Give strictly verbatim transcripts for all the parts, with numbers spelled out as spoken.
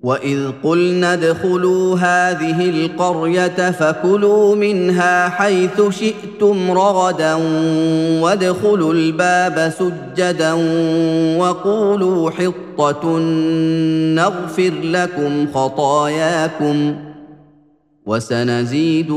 وإذ قلنا ادخلوا هذه القرية فكلوا منها حيث شئتم رغدا وادخلوا الباب سجدا وقولوا حطة نغفر لكم خطاياكم وسنزيد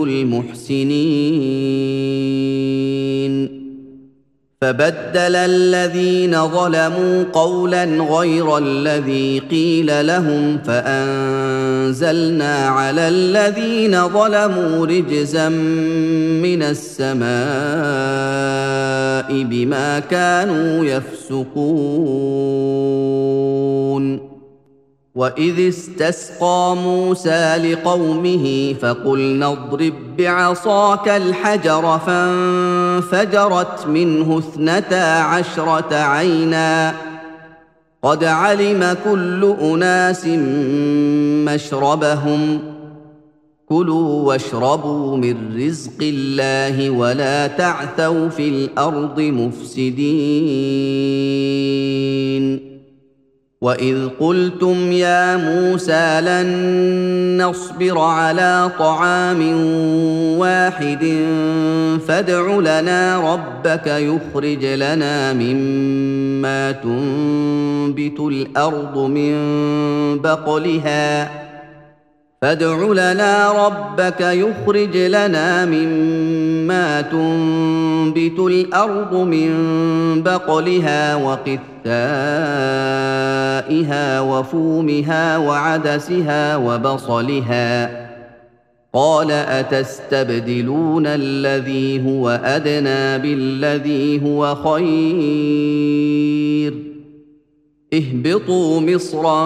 المحسنين. فبدل الذين ظلموا قولا غير الذي قيل لهم فأنزلنا على الذين ظلموا رجزا من السماء بما كانوا يفسقون. وإذ استسقى موسى لقومه فقلنا اضرب بعصاك الحجر فانفجرت منه اثنتا عشرة عينا قد علم كل أناس مشربهم كلوا واشربوا من رزق الله ولا تعثوا في الأرض مفسدين. وإذ قلتم يا موسى لن نصبر على طعام واحد فادع لنا ربك يخرج لنا مما تنبت الأرض من بقلها فادع لنا ربك يخرج لنا مما تنبت الأرض من بقلها وقثائها وفومها وعدسها وبصلها قال أتستبدلون الذي هو أدنى بالذي هو خير اهبطوا مصرا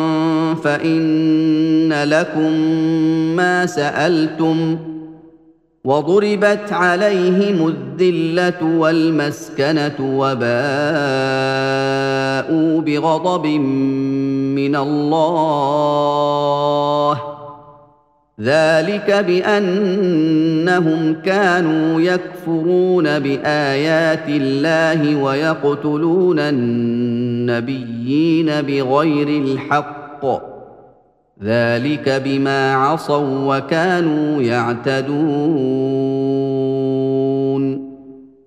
فإن لكم ما سألتم وضربت عليهم الذلة والمسكنة وباءوا بغضب من الله ذلك بأنهم كانوا يكفرون بآيات الله ويقتلون النبيين بغير الحق ذلك بما عصوا وكانوا يعتدون.